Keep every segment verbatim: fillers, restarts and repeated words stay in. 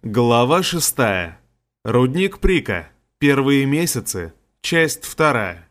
Глава шестая. Рудник Прика. Первые месяцы. Часть вторая.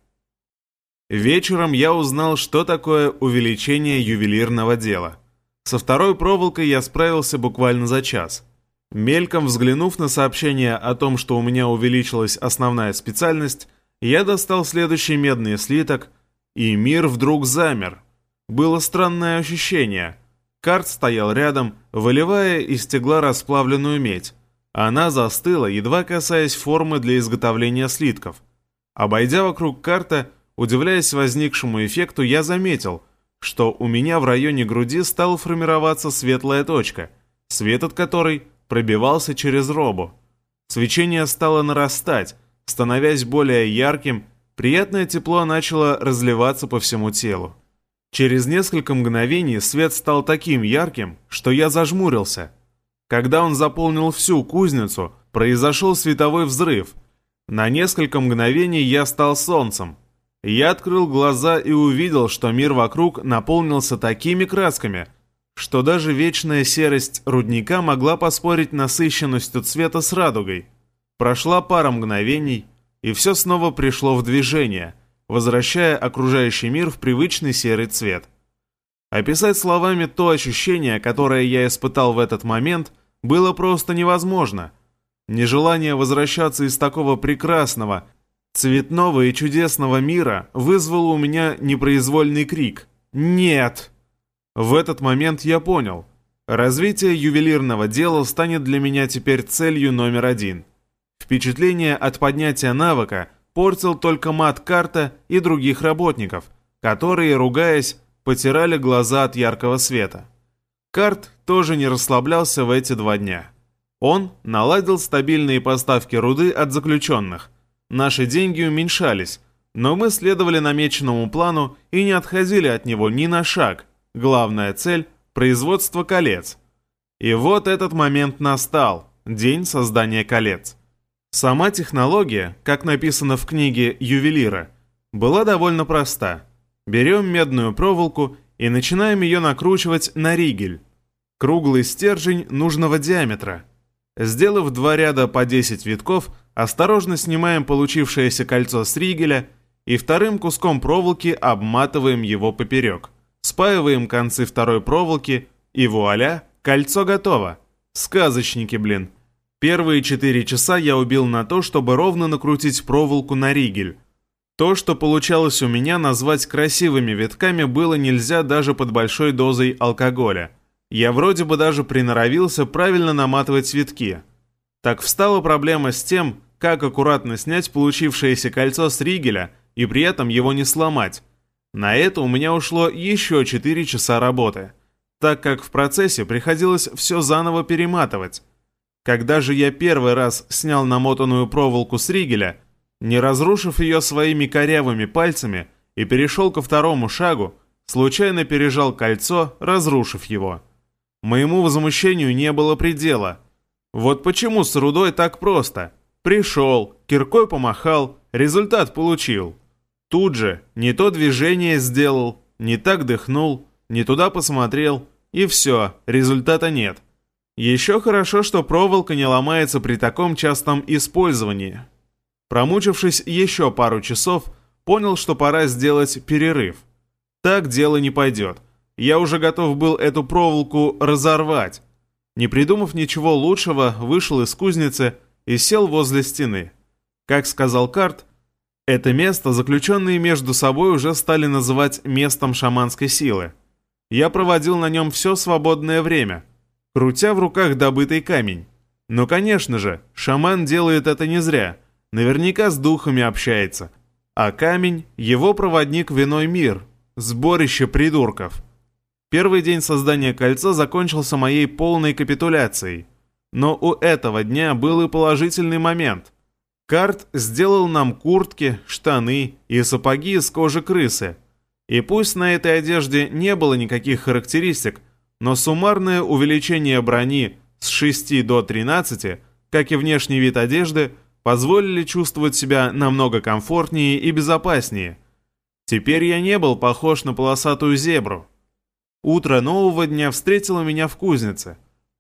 Вечером я узнал, что такое увеличение ювелирного дела. Со второй проволокой я справился буквально за час. Мельком взглянув на сообщение о том, что у меня увеличилась основная специальность, я достал следующий медный слиток, и мир вдруг замер. Было странное ощущение. Карт стоял рядом, выливая из стегла расплавленную медь. Она застыла, едва касаясь формы для изготовления слитков. Обойдя вокруг карта, удивляясь возникшему эффекту, я заметил, что у меня в районе груди стала формироваться светлая точка, свет от которой пробивался через робу. Свечение стало нарастать, становясь более ярким, приятное тепло начало разливаться по всему телу. Через несколько мгновений свет стал таким ярким, что я зажмурился. Когда он заполнил всю кузницу, произошел световой взрыв. На несколько мгновений я стал солнцем. Я открыл глаза и увидел, что мир вокруг наполнился такими красками, что даже вечная серость рудника могла поспорить насыщенностью цвета с радугой. Прошла пара мгновений, и все снова пришло в движение, возвращая окружающий мир в привычный серый цвет. Описать словами то ощущение, которое я испытал в этот момент, было просто невозможно. Нежелание возвращаться из такого прекрасного, цветного и чудесного мира вызвало у меня непроизвольный крик «Нет!». В этот момент я понял, развитие ювелирного дела станет для меня теперь целью номер один. Впечатление от поднятия навыка портил только мат Карта и других работников, которые, ругаясь, потирали глаза от яркого света. Карт тоже не расслаблялся в эти два дня. Он наладил стабильные поставки руды от заключенных. Наши деньги уменьшались, но мы следовали намеченному плану и не отходили от него ни на шаг. Главная цель – производство колец. И вот этот момент настал – день создания колец. Сама технология, как написано в книге ювелира, была довольно проста. Берем медную проволоку и начинаем ее накручивать на ригель. Круглый стержень нужного диаметра. Сделав два ряда по десять витков, осторожно снимаем получившееся кольцо с ригеля и вторым куском проволоки обматываем его поперек. Спаиваем концы второй проволоки и вуаля, кольцо готово. Сказочники, блин. Первые четыре часа я убил на то, чтобы ровно накрутить проволоку на ригель. То, что получалось у меня назвать красивыми витками, было нельзя даже под большой дозой алкоголя. Я вроде бы даже приноровился правильно наматывать витки. Так встала проблема с тем, как аккуратно снять получившееся кольцо с ригеля и при этом его не сломать. На это у меня ушло еще четыре часа работы, так как в процессе приходилось все заново перематывать. Когда же я первый раз снял намотанную проволоку с ригеля, не разрушив ее своими корявыми пальцами, и перешел ко второму шагу, случайно пережал кольцо, разрушив его. Моему возмущению не было предела. Вот почему с рудой так просто. Пришел, киркой помахал, результат получил. Тут же не то движение сделал, не так дыхнул, не туда посмотрел, и все, результата нет. Еще хорошо, что проволока не ломается при таком частом использовании. Промучившись еще пару часов, понял, что пора сделать перерыв. Так дело не пойдет. Я уже готов был эту проволоку разорвать. Не придумав ничего лучшего, вышел из кузницы и сел возле стены. Как сказал Карт, это место заключенные между собой уже стали называть местом шаманской силы. Я проводил на нем все свободное время, крутя в руках добытый камень. Но, конечно же, шаман делает это не зря, наверняка с духами общается. А камень – его проводник в иной мир, сборище придурков. Первый день создания кольца закончился моей полной капитуляцией. Но у этого дня был и положительный момент. Карт сделал нам куртки, штаны и сапоги из кожи крысы. И пусть на этой одежде не было никаких характеристик, но суммарное увеличение брони с шести до тринадцати, как и внешний вид одежды, позволили чувствовать себя намного комфортнее и безопаснее. Теперь я не был похож на полосатую зебру. Утро нового дня встретило меня в кузнице.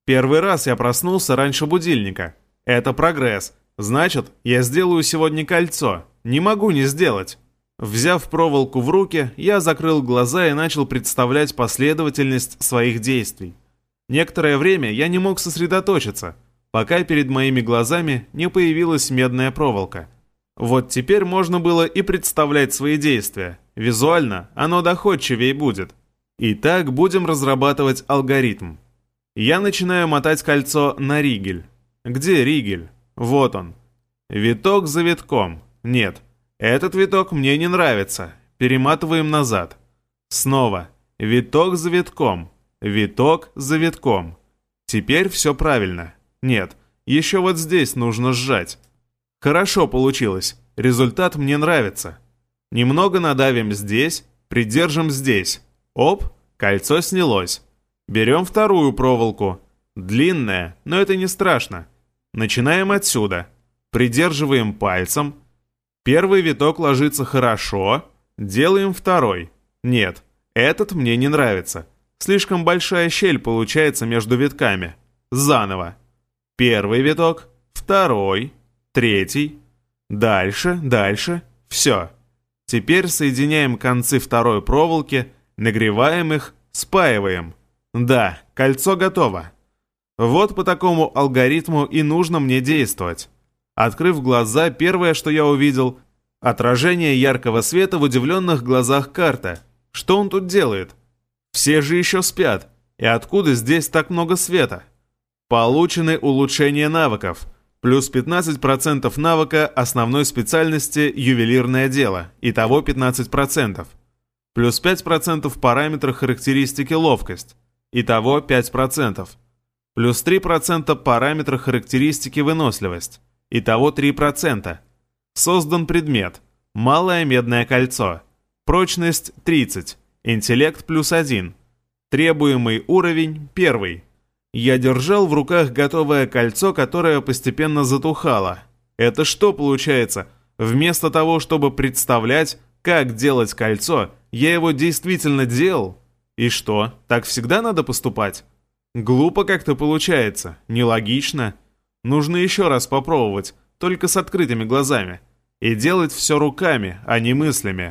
Первый раз я проснулся раньше будильника. Это прогресс. Значит, я сделаю сегодня кольцо. Не могу не сделать. Взяв проволоку в руки, я закрыл глаза и начал представлять последовательность своих действий. Некоторое время я не мог сосредоточиться, пока перед моими глазами не появилась медная проволока. Вот теперь можно было и представлять свои действия. Визуально оно доходчивее будет. Итак, будем разрабатывать алгоритм. Я начинаю мотать кольцо на ригель. Где ригель? Вот он. Виток за витком. Нет, этот виток мне не нравится. Перематываем назад. Снова. Виток за витком. Виток за витком. Теперь все правильно. Нет, еще вот здесь нужно сжать. Хорошо получилось. Результат мне нравится. Немного надавим здесь, придержим здесь. Оп, кольцо снялось. Берем вторую проволоку. Длинная, но это не страшно. Начинаем отсюда. Придерживаем пальцем. Первый виток ложится хорошо. Делаем второй. Нет, этот мне не нравится. Слишком большая щель получается между витками. Заново. Первый виток, второй, третий. Дальше, дальше. Все. Теперь соединяем концы второй проволоки, нагреваем их, спаиваем. Да, кольцо готово. Вот по такому алгоритму и нужно мне действовать. Открыв глаза, первое, что я увидел — отражение яркого света в удивленных глазах Карта. Что он тут делает? Все же еще спят. И откуда здесь так много света? Получены улучшения навыков. Плюс пятнадцать процентов навыка основной специальности «Ювелирное дело». Итого пятнадцать процентов. Плюс пять процентов параметра характеристики «Ловкость». Итого пять процентов. Плюс три процента параметра характеристики «Выносливость». Итого три процента. Создан предмет. Малое медное кольцо. Прочность тридцать. Интеллект плюс один. Требуемый уровень первый. Я держал в руках готовое кольцо, которое постепенно затухало. Это что получается? Вместо того, чтобы представлять, как делать кольцо, я его действительно делал? И что, так всегда надо поступать? Глупо как-то получается, нелогично. Нужно еще раз попробовать, только с открытыми глазами. И делать все руками, а не мыслями.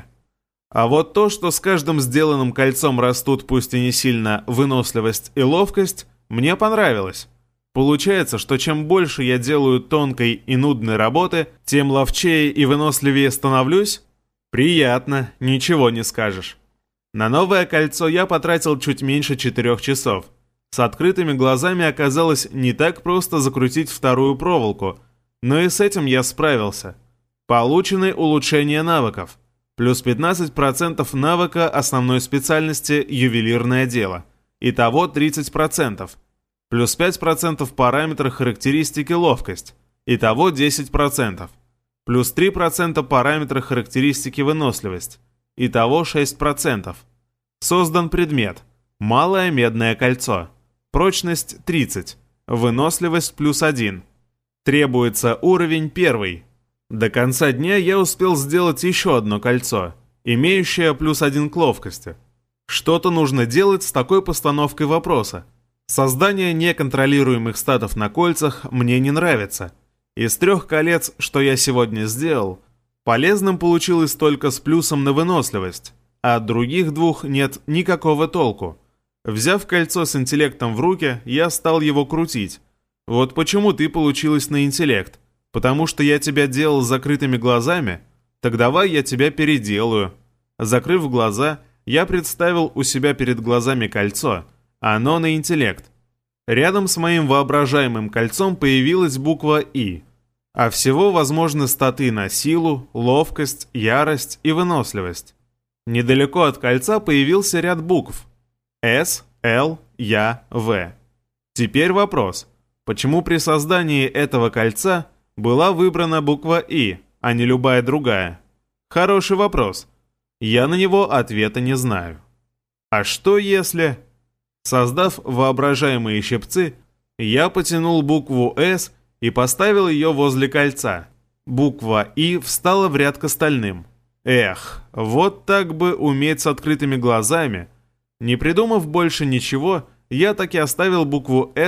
А вот то, что с каждым сделанным кольцом растут пусть и не сильно выносливость и ловкость, мне понравилось. Получается, что чем больше я делаю тонкой и нудной работы, тем ловчее и выносливее становлюсь? Приятно, ничего не скажешь. На новое кольцо я потратил чуть меньше четырех часов. С открытыми глазами оказалось не так просто закрутить вторую проволоку, но и с этим я справился. Получены улучшения навыков. Плюс пятнадцать процентов навыка основной специальности «Ювелирное дело». Итого тридцать процентов. Плюс пять процентов параметра характеристики «Ловкость». Итого десять процентов. Плюс три процента параметра характеристики «Выносливость». Итого шесть процентов. Создан предмет. Малое медное кольцо. Прочность тридцать. Выносливость плюс один. Требуется уровень первый. До конца дня я успел сделать еще одно кольцо, имеющее плюс один к ловкости. Что-то нужно делать с такой постановкой вопроса. Создание неконтролируемых статов на кольцах мне не нравится. Из трех колец, что я сегодня сделал, полезным получилось только с плюсом на выносливость, а от других двух нет никакого толку. Взяв кольцо с интеллектом в руки, я стал его крутить. Вот почему ты получилось на интеллект. Потому что я тебя делал с закрытыми глазами? Так давай я тебя переделаю. Закрыв глаза, я представил у себя перед глазами кольцо. Оно на интеллект. Рядом с моим воображаемым кольцом появилась буква «И». А всего возможны статы на силу, ловкость, ярость и выносливость. Недалеко от кольца появился ряд букв. С, Л, Я, В. Теперь вопрос. Почему при создании этого кольца была выбрана буква «И», а не любая другая? Хороший вопрос. Я на него ответа не знаю. А что если... Создав воображаемые щипцы, я потянул букву «С» и поставил ее возле кольца. Буква «И» встала в ряд к остальным. Эх, вот так бы уметь с открытыми глазами. Не придумав больше ничего, я таки оставил букву «С»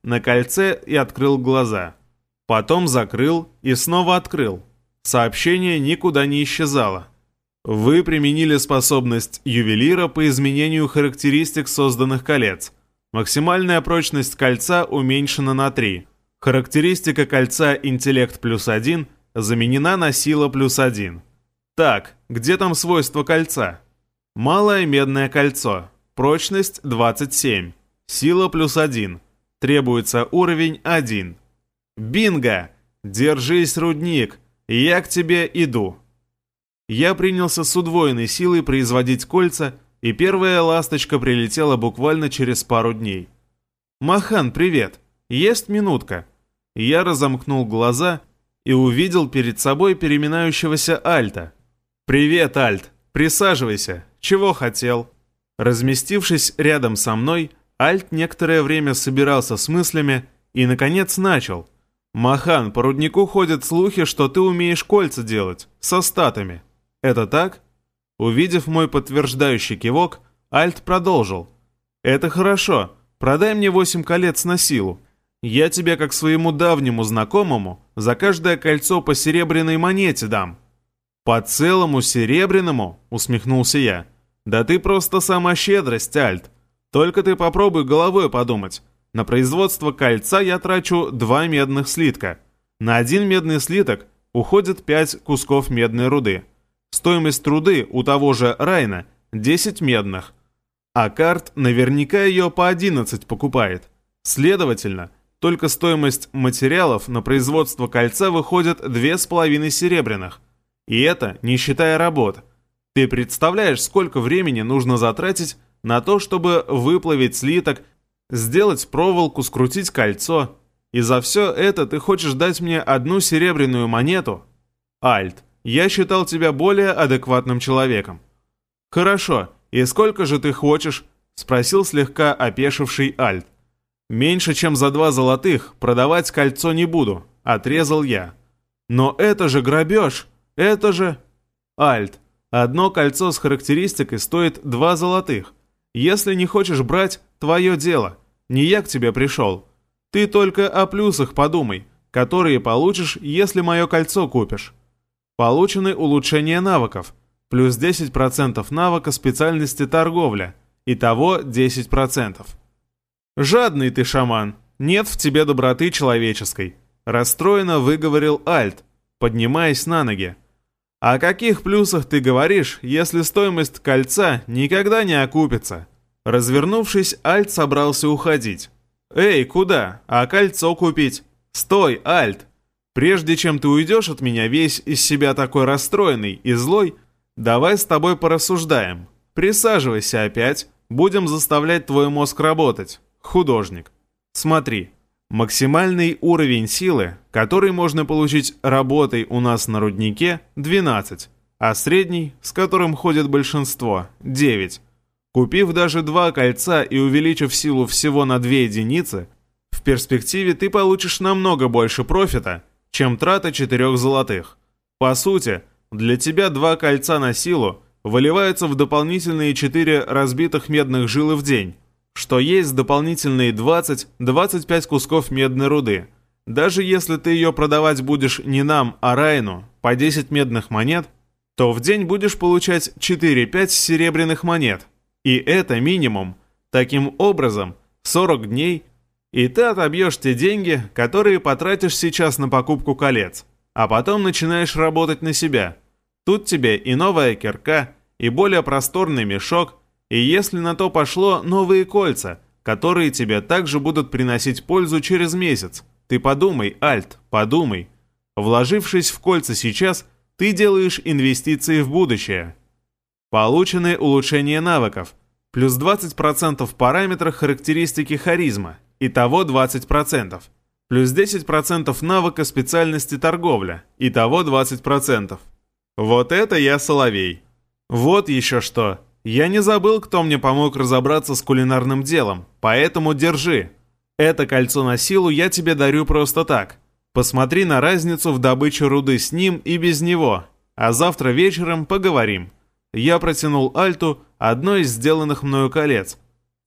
на кольце и открыл глаза. Потом закрыл и снова открыл. Сообщение никуда не исчезало. Вы применили способность ювелира по изменению характеристик созданных колец. Максимальная прочность кольца уменьшена на три. Характеристика кольца «Интеллект плюс один» заменена на «Сила плюс один». Так, где там свойства кольца? Малое медное кольцо. Прочность двадцать семь. Сила плюс один. Требуется уровень один. Бинго! Держись, рудник! Я к тебе иду. Я принялся с удвоенной силой производить кольца, и первая ласточка прилетела буквально через пару дней. «Махан, привет! Есть минутка?» Я разомкнул глаза и увидел перед собой переминающегося Альта. «Привет, Альт! Присаживайся! Чего хотел?» Разместившись рядом со мной, Альт некоторое время собирался с мыслями и, наконец, начал. «Махан, по руднику ходят слухи, что ты умеешь кольца делать, со статами. Это так?» Увидев мой подтверждающий кивок, Альт продолжил. «Это хорошо. Продай мне восемь колец на силу. Я тебе, как своему давнему знакомому, за каждое кольцо по серебряной монете дам». «По целому серебряному?» — усмехнулся я. «Да ты просто сама щедрость, Альт. Только ты попробуй головой подумать. На производство кольца я трачу два медных слитка. На один медный слиток уходит пять кусков медной руды. Стоимость руды у того же Райна десять медных. А карт наверняка ее по одиннадцать покупает. Следовательно, только стоимость материалов на производство кольца выходит две с половиной серебряных. И это не считая работ. Ты представляешь, сколько времени нужно затратить на то, чтобы выплавить слиток, сделать проволоку, скрутить кольцо. И за все это ты хочешь дать мне одну серебряную монету? Альт, я считал тебя более адекватным человеком». «Хорошо, и сколько же ты хочешь?» — спросил слегка опешивший Альт. «Меньше, чем за два золотых продавать кольцо не буду», — отрезал я. «Но это же грабеж! Это же...» «Альт, одно кольцо с характеристикой стоит два золотых. Если не хочешь брать, твое дело. Не я к тебе пришел. Ты только о плюсах подумай, которые получишь, если мое кольцо купишь. Получены улучшения навыков. Плюс десять процентов навыка специальности торговля. Итого десять процентов. «Жадный ты, шаман. Нет в тебе доброты человеческой», — расстроенно выговорил Альт, поднимаясь на ноги. «О каких плюсах ты говоришь, если стоимость кольца никогда не окупится?» Развернувшись, Альт собрался уходить. «Эй, куда? А кольцо купить?» «Стой, Альт! Прежде чем ты уйдешь от меня весь из себя такой расстроенный и злой, давай с тобой порассуждаем. Присаживайся опять, будем заставлять твой мозг работать. Художник. Смотри, максимальный уровень силы, который можно получить работой у нас на руднике, двенадцать, а средний, с которым ходит большинство, девять. Купив даже два кольца и увеличив силу всего на две единицы, в перспективе ты получишь намного больше профита, чем трата четырех золотых. По сути, для тебя два кольца на силу выливаются в дополнительные четыре разбитых медных жилы в день, что есть дополнительные двадцать-двадцать пять кусков медной руды. Даже если ты ее продавать будешь не нам, а Райну по десять медных монет, то в день будешь получать четыре-пять серебряных монет. И это минимум. Таким образом, сорок дней, и ты отобьешь те деньги, которые потратишь сейчас на покупку колец, а потом начинаешь работать на себя. Тут тебе и новая кирка, и более просторный мешок, и если на то пошло, новые кольца, которые тебе также будут приносить пользу через месяц. Ты подумай, Альт, подумай. Вложившись в кольца сейчас, ты делаешь инвестиции в будущее. Получены улучшения навыков. Плюс двадцать процентов в параметрах характеристики харизма. Итого двадцать процентов. Плюс десять процентов навыка специальности торговля. Итого двадцать процентов. Вот это я соловей. Вот еще что. Я не забыл, кто мне помог разобраться с кулинарным делом, поэтому держи. Это кольцо на силу я тебе дарю просто так. Посмотри на разницу в добыче руды с ним и без него, а завтра вечером поговорим. Я протянул Альту одно из сделанных мною колец.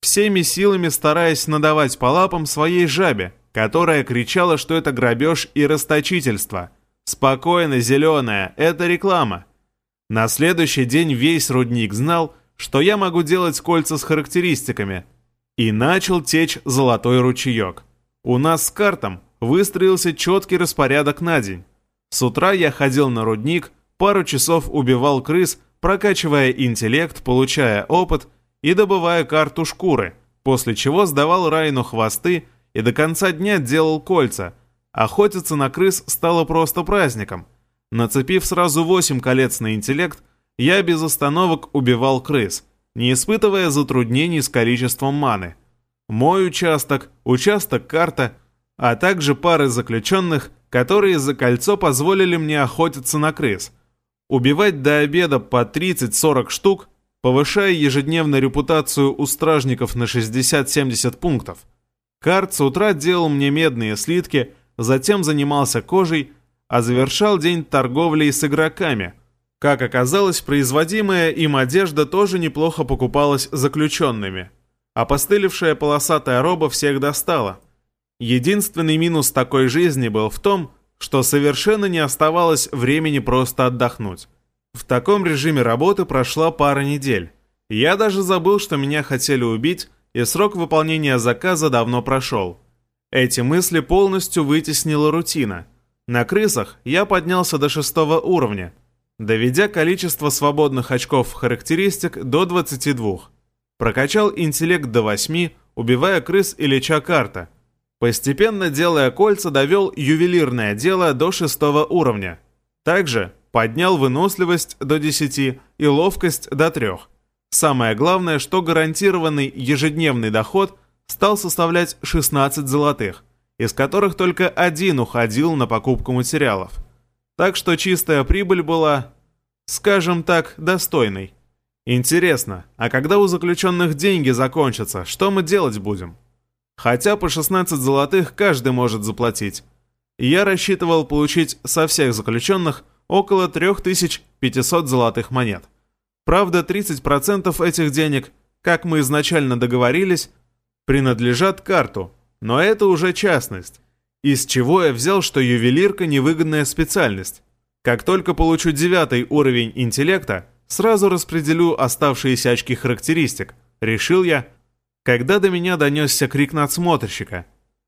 всеми силами стараясь надавать по лапам своей жабе, которая кричала, что это грабеж и расточительство. «Спокойно, зеленая, это реклама». На следующий день весь рудник знал, что я могу делать кольца с характеристиками, и начал течь золотой ручеек. У нас с Картом выстроился четкий распорядок на день. С утра я ходил на рудник, пару часов убивал крыс, прокачивая интеллект, получая опыт и добывая карту шкуры, после чего сдавал Райну хвосты и до конца дня делал кольца. Охотиться на крыс стало просто праздником. Нацепив сразу восемь колец на интеллект, я без остановок убивал крыс, не испытывая затруднений с количеством маны. Мой участок, участок Карта, а также пары заключенных, которые за кольцо позволили мне охотиться на крыс. Убивать до обеда по тридцать-сорок штук, повышая ежедневно репутацию у стражников на шестьдесят-семьдесят пунктов. Карт с утра делал мне медные слитки, затем занимался кожей, а завершал день торговлей с игроками. Как оказалось, производимая им одежда тоже неплохо покупалась заключенными. Опостылевшая полосатая роба всех достала. Единственный минус такой жизни был в том, что совершенно не оставалось времени просто отдохнуть. В таком режиме работы прошла пара недель. Я даже забыл, что меня хотели убить, и срок выполнения заказа давно прошел. Эти мысли полностью вытеснила рутина. На крысах я поднялся до шестого уровня, доведя количество свободных очков характеристик до двадцати двух. Прокачал интеллект до восьми, убивая крыс и леча Карта. Постепенно, делая кольца, довел ювелирное дело до шестого уровня. Также поднял выносливость до десяти и ловкость до трех. Самое главное, что гарантированный ежедневный доход стал составлять шестнадцать золотых, из которых только один уходил на покупку материалов. Так что чистая прибыль была, скажем так, достойной. Интересно, а когда у заключенных деньги закончатся, что мы делать будем? Хотя по шестнадцать золотых каждый может заплатить. Я рассчитывал получить со всех заключенных около три тысячи пятьсот золотых монет. Правда, тридцать процентов этих денег, как мы изначально договорились, принадлежат Карту, но это уже частность. Из чего я взял, что ювелирка невыгодная специальность. Как только получу девятый уровень интеллекта, сразу распределю оставшиеся очки характеристик, решил я, когда до меня донесся крик надсмотрщика.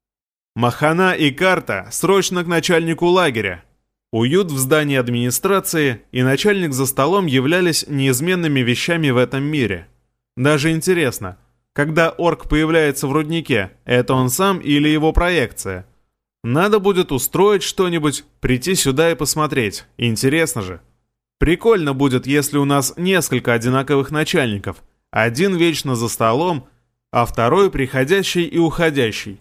«Махана и Карта, срочно к начальнику лагеря!» Уют в здании администрации и начальник за столом являлись неизменными вещами в этом мире. Даже интересно, когда орк появляется в руднике, это он сам или его проекция? Надо будет устроить что-нибудь, прийти сюда и посмотреть, интересно же. Прикольно будет, если у нас несколько одинаковых начальников, один вечно за столом, а второй приходящий и уходящий.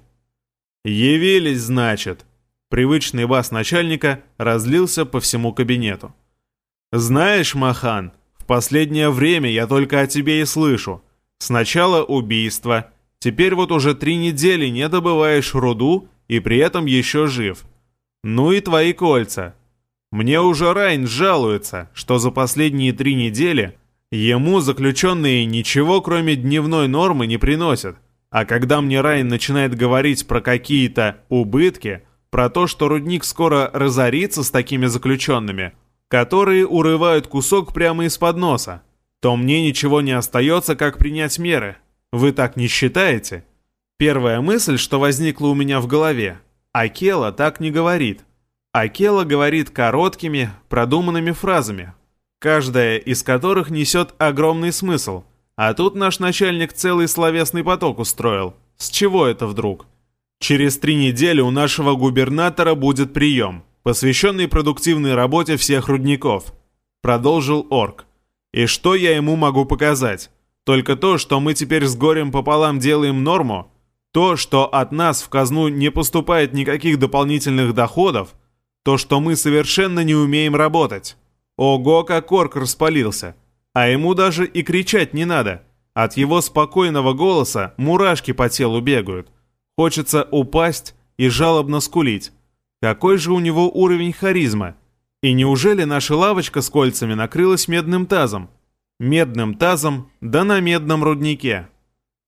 «Явились, значит!» Привычный бас начальника разлился по всему кабинету. «Знаешь, Махан, в последнее время я только о тебе и слышу. Сначала убийство, теперь вот уже три недели не добываешь руду и при этом еще жив. Ну и твои кольца. Мне уже Райн жалуется, что за последние три недели ему заключенные ничего кроме дневной нормы не приносят. А когда мне Райн начинает говорить про какие-то убытки, про то, что рудник скоро разорится с такими заключенными, которые урывают кусок прямо из-под носа, то мне ничего не остается, как принять меры. Вы так не считаете? Первая мысль, что возникла у меня в голове. Акела так не говорит. Акела говорит короткими, продуманными фразами, каждая из которых несет огромный смысл. А тут наш начальник целый словесный поток устроил. С чего это вдруг? Через три недели у нашего губернатора будет прием, посвященный продуктивной работе всех рудников. Продолжил орк. И что я ему могу показать? Только то, что мы теперь с горем пополам делаем норму? То, что от нас в казну не поступает никаких дополнительных доходов? То, что мы совершенно не умеем работать? Ого, как орк распалился. А ему даже и кричать не надо. От его спокойного голоса мурашки по телу бегают. Хочется упасть и жалобно скулить. Какой же у него уровень харизмы? И неужели наша лавочка с кольцами накрылась медным тазом? Медным тазом, да на медном руднике.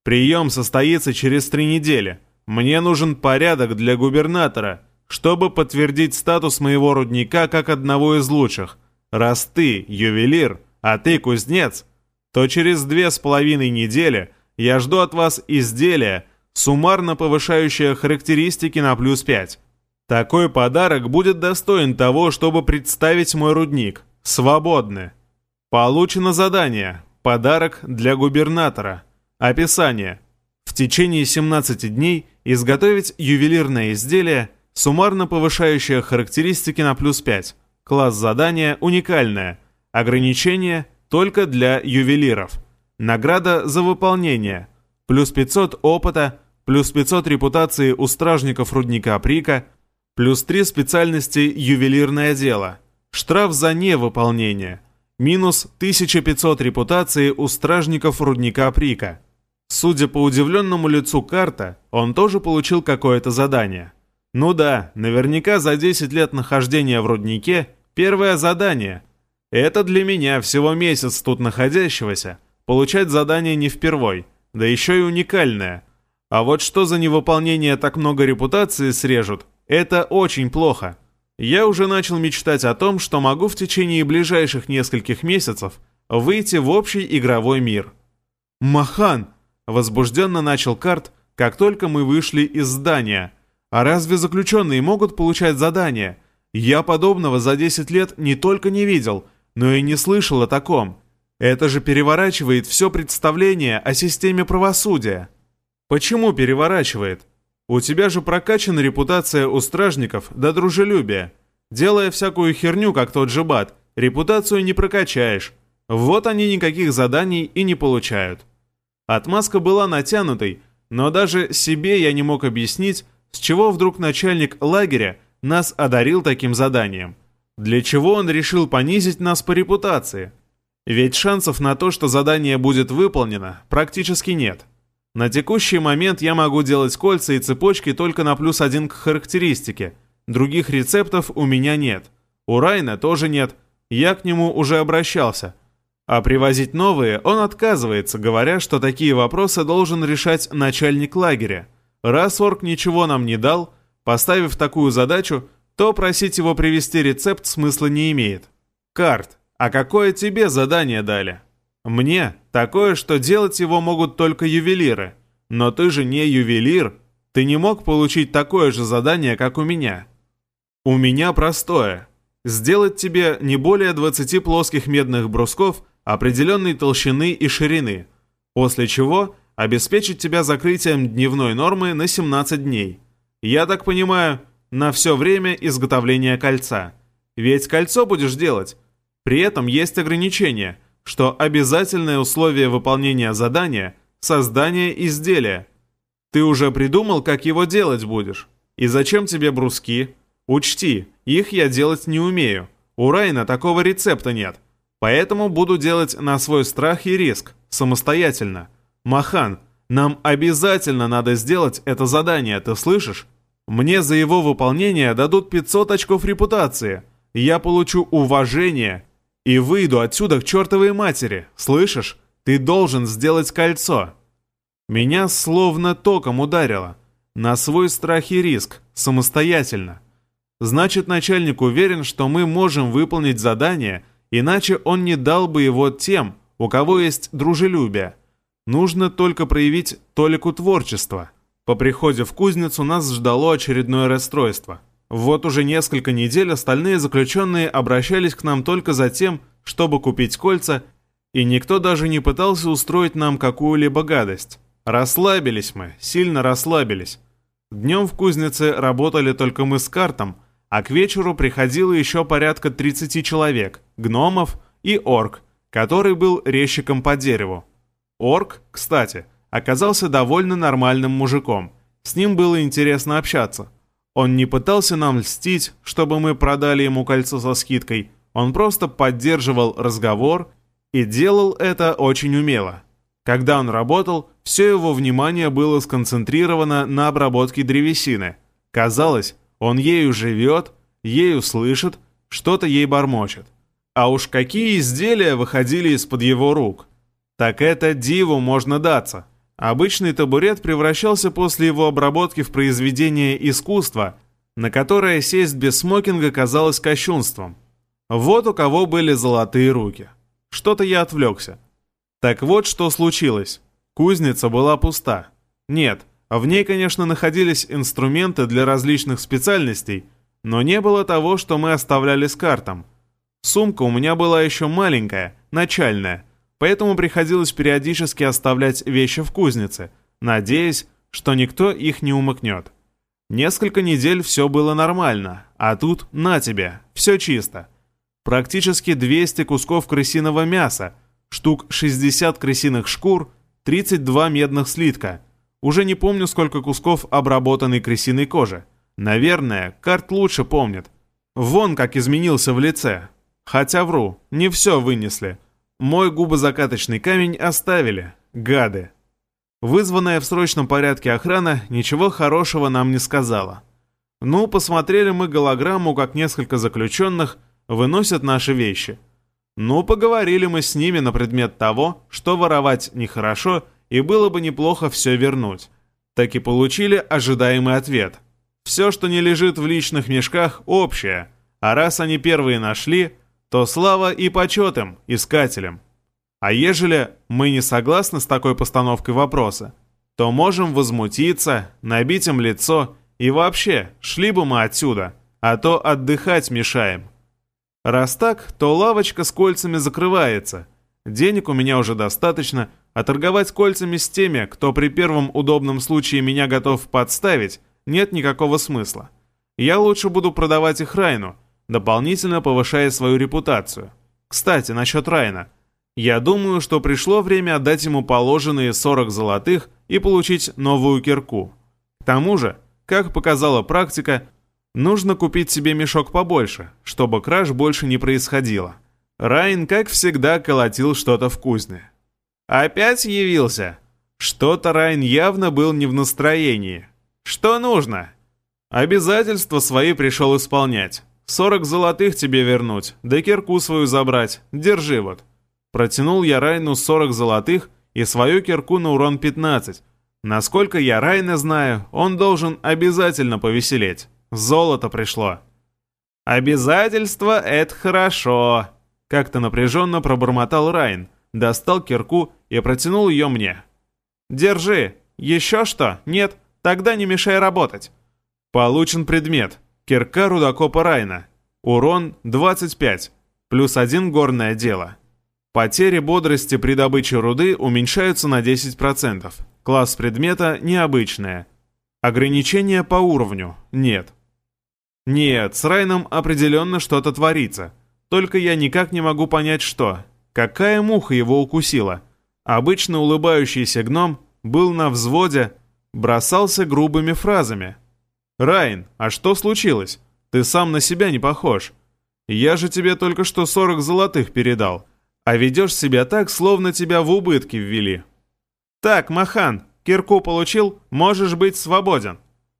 Прием состоится через три недели. Мне нужен порядок для губернатора, чтобы подтвердить статус моего рудника как одного из лучших. Раз ты ювелир, а ты кузнец, то через две с половиной недели я жду от вас изделия, суммарно повышающее характеристики на плюс пять. Такой подарок будет достоин того, чтобы представить мой рудник. Свободны. Получено задание. Подарок для губернатора. Описание. В течение семнадцати дней изготовить ювелирное изделие, суммарно повышающее характеристики на плюс пять. Класс задания уникальное. Ограничение только для ювелиров. Награда за выполнение. Плюс пятьсот опыта, плюс пятьсот репутации у стражников рудника Прика, плюс три специальности ювелирное дело. Штраф за невыполнение. Минус тысяча пятьсот репутации у стражников рудника Прика. Судя по удивленному лицу Карта, он тоже получил какое-то задание. Ну да, наверняка за десять лет нахождения в руднике первое задание. Это для меня, всего месяц тут находящегося, получать задание не впервой, да еще и уникальное. А вот что за невыполнение так много репутации срежут, это очень плохо. Я уже начал мечтать о том, что могу в течение ближайших нескольких месяцев выйти в общий игровой мир. «Махан!» — возбужденно начал Карт, как только мы вышли из здания. «А разве заключенные могут получать задания? Я подобного за десять лет не только не видел, но и не слышал о таком. Это же переворачивает все представление о системе правосудия». «Почему переворачивает? У тебя же прокачана репутация у стражников до дружелюбия. Делая всякую херню, как тот же Бат, репутацию не прокачаешь. Вот они никаких заданий и не получают». Отмазка была натянутой, но даже себе я не мог объяснить, с чего вдруг начальник лагеря нас одарил таким заданием. Для чего он решил понизить нас по репутации? Ведь шансов на то, что задание будет выполнено, практически нет. На текущий момент я могу делать кольца и цепочки только на плюс один к характеристике. Других рецептов у меня нет. У Райна тоже нет. Я к нему уже обращался. А привозить новые он отказывается, говоря, что такие вопросы должен решать начальник лагеря. Раз орк ничего нам не дал, поставив такую задачу, то просить его привезти рецепт смысла не имеет. Карт, а какое тебе задание дали? Мне такое, что делать его могут только ювелиры. Но ты же не ювелир. Ты не мог получить такое же задание, как у меня. У меня простое. Сделать тебе не более двадцати плоских медных брусков определенной толщины и ширины, после чего обеспечить тебя закрытием дневной нормы на семнадцать дней. Я так понимаю, на все время изготовления кольца. Ведь кольцо будешь делать. При этом есть ограничение, что обязательное условие выполнения задания – создание изделия. Ты уже придумал, как его делать будешь? И зачем тебе бруски? Учти, их я делать не умею. У Райна такого рецепта нет. Поэтому буду делать на свой страх и риск, самостоятельно. Махан, нам обязательно надо сделать это задание, ты слышишь? Мне за его выполнение дадут пятьсот очков репутации. Я получу уважение и выйду отсюда к чертовой матери, слышишь? Ты должен сделать кольцо. Меня словно током ударило. На свой страх и риск, самостоятельно. Значит, начальник уверен, что мы можем выполнить задание, иначе он не дал бы его тем, у кого есть дружелюбие. Нужно только проявить толику творчества. По приходе в кузницу нас ждало очередное расстройство. Вот уже несколько недель остальные заключенные обращались к нам только за тем, чтобы купить кольца, и никто даже не пытался устроить нам какую-либо гадость. Расслабились мы, сильно расслабились. Днем в кузнице работали только мы с Картом, а к вечеру приходило еще порядка тридцати человек, гномов и орк, который был резчиком по дереву. Орк, кстати, оказался довольно нормальным мужиком. С ним было интересно общаться. Он не пытался нам льстить, чтобы мы продали ему кольцо со скидкой. Он просто поддерживал разговор и делал это очень умело. Когда он работал, все его внимание было сконцентрировано на обработке древесины. Казалось, он ею живет, ею слышит, что-то ей бормочет. А уж какие изделия выходили из-под его рук. Так это диву можно даться. Обычный табурет превращался после его обработки в произведение искусства, на которое сесть без смокинга казалось кощунством. Вот у кого были золотые руки. Что-то я отвлекся. Так вот, что случилось. Кузница была пуста. Нет, в ней, конечно, находились инструменты для различных специальностей, но не было того, что мы оставляли с картом. Сумка у меня была еще маленькая, начальная, поэтому приходилось периодически оставлять вещи в кузнице, надеясь, что никто их не умыкнет. Несколько недель все было нормально, а тут, на тебе, все чисто. Практически двести кусков крысиного мяса, штук шестьдесят крысиных шкур, тридцать два медных слитка. Уже не помню, сколько кусков обработанной крысиной кожи. Наверное, карт лучше помнит. Вон как изменился в лице. Хотя вру, не все вынесли. Мой губозакаточный камень оставили. Гады. Вызванная в срочном порядке охрана ничего хорошего нам не сказала. Ну, посмотрели мы голограмму, как несколько заключенных выносят наши вещи. Ну, поговорили мы с ними на предмет того, что воровать нехорошо и было бы неплохо все вернуть. Так и получили ожидаемый ответ. Все, что не лежит в личных мешках, общее, а раз они первые нашли, то слава и почет им, искателям. А ежели мы не согласны с такой постановкой вопроса, то можем возмутиться, набить им лицо и вообще шли бы мы отсюда, а то отдыхать мешаем. Раз так, то лавочка с кольцами закрывается. Денег у меня уже достаточно, а торговать кольцами с теми, кто при первом удобном случае меня готов подставить, нет никакого смысла. Я лучше буду продавать их Райну, дополнительно повышая свою репутацию. Кстати, насчет Райна. Я думаю, что пришло время отдать ему положенные сорок золотых и получить новую кирку. К тому же, как показала практика, нужно купить себе мешок побольше, чтобы краж больше не происходило. Райн, как всегда, колотил что-то в кузне. «Опять явился?» Что-то Райн явно был не в настроении. «Что нужно?» «Обязательства свои пришел исполнять. Сорок золотых тебе вернуть, да кирку свою забрать. Держи вот». Протянул я Райну сорок золотых и свою кирку на урон пятнадцать. Насколько я Райна знаю, он должен обязательно повеселеть. Золото пришло. «Обязательства — это хорошо», — как-то напряженно пробормотал Райн, достал кирку и протянул ее мне. «Держи. Еще что? Нет? Тогда не мешай работать». Получен предмет. Кирка рудокопа Райна. Урон двадцать пять. Плюс один горное дело. Потери бодрости при добыче руды уменьшаются на десять процентов. Класс предмета необычное. Ограничения по уровню нет. Нет, с Райном определенно что-то творится. Только я никак не могу понять, что. Какая муха его укусила? Обычно улыбающийся гном был на взводе, бросался грубыми фразами. «Райн, а что случилось? Ты сам на себя не похож. Я же тебе только что сорок золотых передал, а ведешь себя так, словно тебя в убытки ввели». «Так, Махан, кирку получил, можешь быть свободен».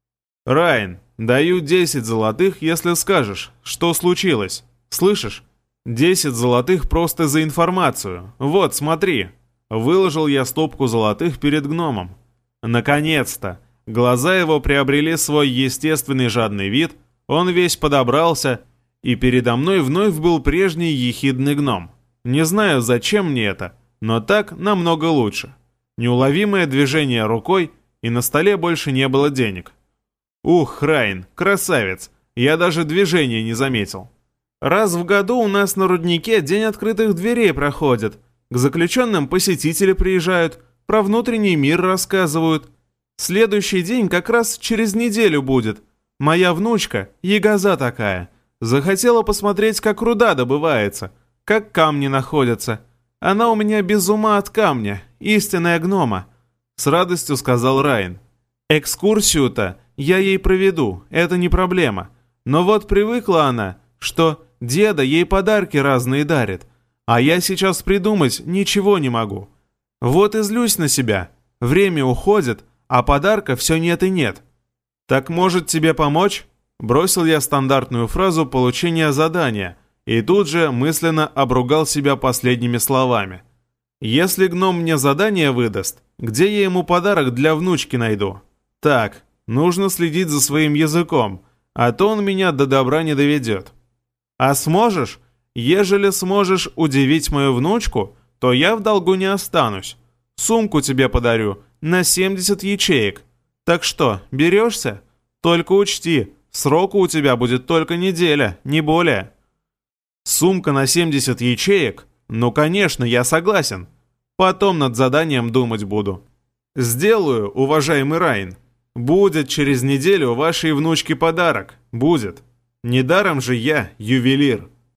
«Райн, даю десять золотых, если скажешь, что случилось. Слышишь? десять золотых просто за информацию. Вот, смотри». Выложил я стопку золотых перед гномом. Наконец-то! Глаза его приобрели свой естественный жадный вид, он весь подобрался, и передо мной вновь был прежний ехидный гном. Не знаю, зачем мне это, но так намного лучше. Неуловимое движение рукой, и на столе больше не было денег. Ух, Райн, красавец, я даже движения не заметил. Раз в году у нас на руднике день открытых дверей проходит. К заключенным посетители приезжают, про внутренний мир рассказывают. Следующий день как раз через неделю будет. Моя внучка, ягоза такая, захотела посмотреть, как руда добывается, как камни находятся. Она у меня без ума от камня, истинная гнома», — с радостью сказал Райн. «Экскурсию-то я ей проведу, это не проблема. Но вот привыкла она, что деда ей подарки разные дарит, а я сейчас придумать ничего не могу. Вот и злюсь на себя. Время уходит, а подарка все нет и нет». «Так может тебе помочь?» Бросил я стандартную фразу получения задания и тут же мысленно обругал себя последними словами. «Если гном мне задание выдаст, Где я ему подарок для внучки найду? Так, нужно следить за своим языком, а то он меня до добра не доведет. А сможешь? Ежели сможешь удивить мою внучку, то я в долгу не останусь. Сумку тебе подарю на семьдесят ячеек. Так что, берешься? Только учти, сроку у тебя будет только неделя, не более. Сумка на семьдесят ячеек? Ну, конечно, я согласен. Потом над заданием думать буду. Сделаю, уважаемый Райн. Будет через неделю вашей внучке подарок. Будет. Недаром же я ювелир.